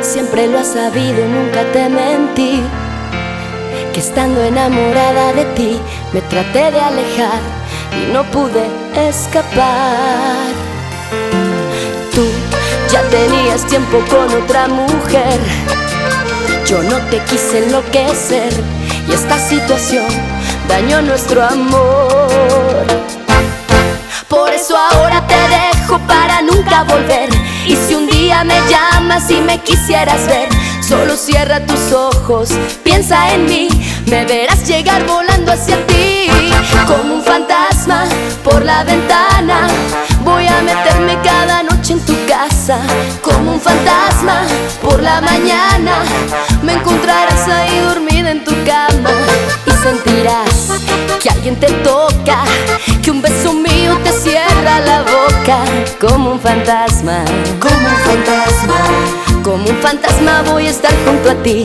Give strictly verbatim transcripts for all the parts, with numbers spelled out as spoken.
Siempre lo has sabido, nunca te mentí, que estando enamorada de ti me traté de alejar y no pude escapar. Tú ya tenías tiempo con otra mujer, yo no te quise enloquecer y esta situación dañó nuestro amor. Por eso ahora te dejo para nunca volver, y si un día me llamas y me quisieras ver, solo cierra tus ojos, piensa en mí, me verás llegar volando hacia ti. Como un fantasma por la ventana, voy a meterme cada noche en tu casa. Como un fantasma por la mañana, me encontrarás ahí dormida en tu cama. Y sentirás que alguien te toca, que un beso mío te cierra la boca. Como un fantasma, como un fantasma, como un fantasma voy a estar junto a ti.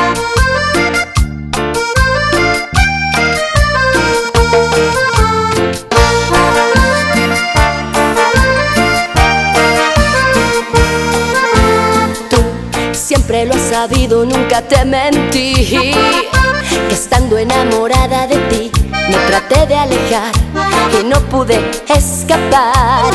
Siempre lo has sabido, nunca te mentí, que estando enamorada de ti me traté de alejar y no pude escapar.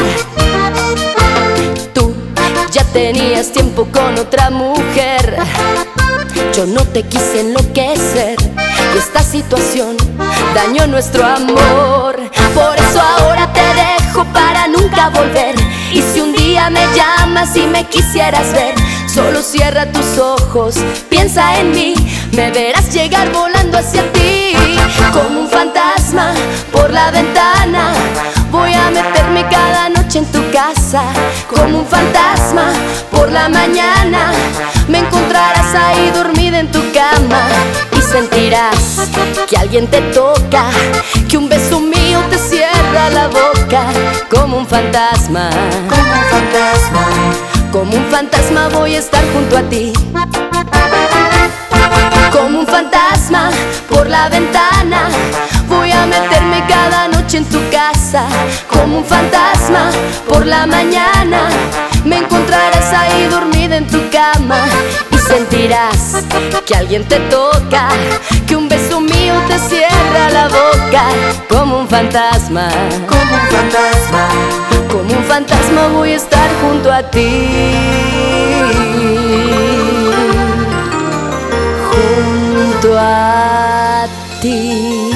Tú ya tenías tiempo con otra mujer, yo no te quise enloquecer y esta situación dañó nuestro amor. Por eso ahora te dejo para nunca volver, y si un día me llamas y me quisieras ver, solo cierra tus ojos, piensa en mí, me verás llegar volando hacia ti. Como un fantasma por la ventana, voy a meterme cada noche en tu casa. Como un fantasma por la mañana, me encontrarás ahí dormida en tu cama. Y sentirás que alguien te toca, que un beso mío te cierra la boca. Como un fantasma, como un fantasma, como un fantasma voy a estar junto a ti. Como un fantasma por la ventana, voy a meterme cada noche en tu casa. Como un fantasma por la mañana, me encontrarás ahí dormida en tu cama. Y sentirás que alguien te toca, que un beso mío te cierra la boca. Como un fantasma, como un fantasma, como un fantasma voy a estar junto a ti. Junto a ti.